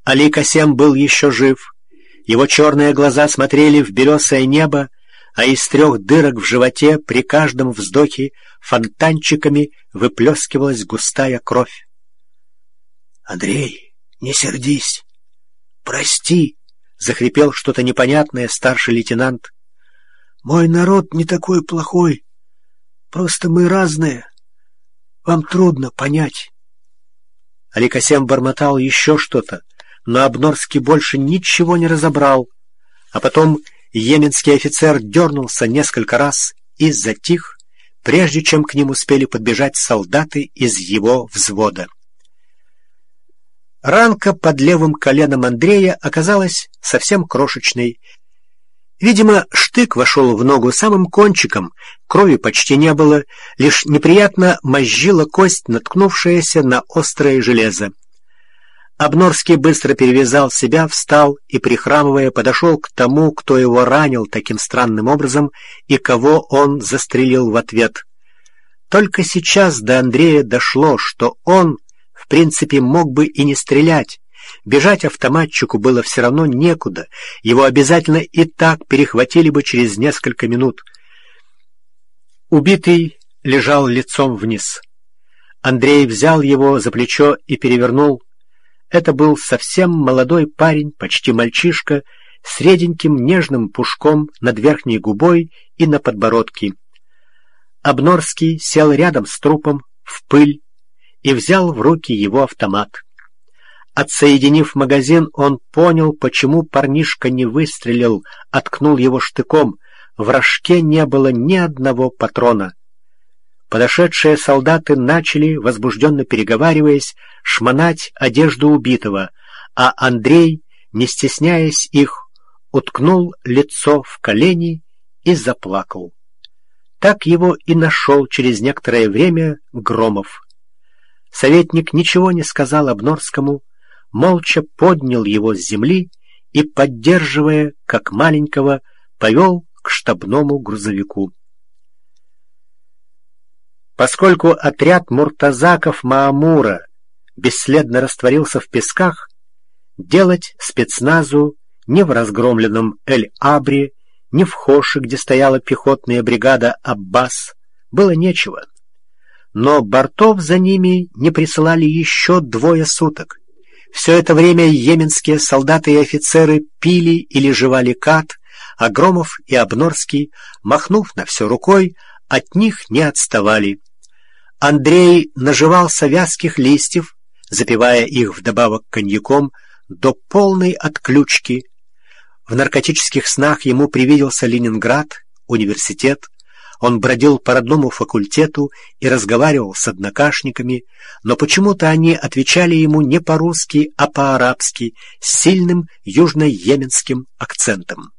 Али Касем был еще жив. Его черные глаза смотрели в белесое небо, а из 3 дырок в животе при каждом вздохе фонтанчиками выплескивалась густая кровь. «Андрей, не сердись! Прости!» — захрипел что-то непонятное старший лейтенант. «Мой народ не такой плохой. Просто мы разные. Вам трудно понять». Али Касем бормотал еще что-то, но Обнорский больше ничего не разобрал, а потом йеменский офицер дернулся несколько раз и затих, прежде чем к ним успели подбежать солдаты из его взвода. Ранка под левым коленом Андрея оказалась совсем крошечной. Видимо, штык вошел в ногу самым кончиком, крови почти не было, лишь неприятно мозжила кость, наткнувшаяся на острое железо. Обнорский быстро перевязал себя, встал и, прихрамывая, подошел к тому, кто его ранил таким странным образом и кого он застрелил в ответ. Только сейчас до Андрея дошло, что он, в принципе, мог бы и не стрелять. Бежать автоматчику было все равно некуда, его обязательно и так перехватили бы через несколько минут. Убитый лежал лицом вниз. Андрей взял его за плечо и перевернул. Это был совсем молодой парень, почти мальчишка, с реденьким нежным пушком над верхней губой и на подбородке. Обнорский сел рядом с трупом в пыль и взял в руки его автомат. Отсоединив магазин, он понял, почему парнишка не выстрелил, откнул его штыком. В рожке не было ни одного патрона. Подошедшие солдаты начали, возбужденно переговариваясь, шмонать одежду убитого, а Андрей, не стесняясь их, уткнул лицо в колени и заплакал. Так его и нашел через некоторое время Громов. Советник ничего не сказал Обнорскому, молча поднял его с земли и, поддерживая, как маленького, повел к штабному грузовику. Поскольку отряд муртазаков Маамура бесследно растворился в песках, делать спецназу ни в разгромленном Эль-Абре, ни в Хоше, где стояла пехотная бригада Аббас, было нечего. Но бортов за ними не присылали еще 2 суток. Все это время йеменские солдаты и офицеры пили или жевали кат, а Громов и Обнорский, махнув на все рукой, от них не отставали. Андрей наживался вязких листьев, запивая их вдобавок коньяком до полной отключки. В наркотических снах ему привиделся Ленинград, университет. Он бродил по родному факультету и разговаривал с однокашниками, но почему-то они отвечали ему не по-русски, а по-арабски, с сильным южно-йеменским акцентом.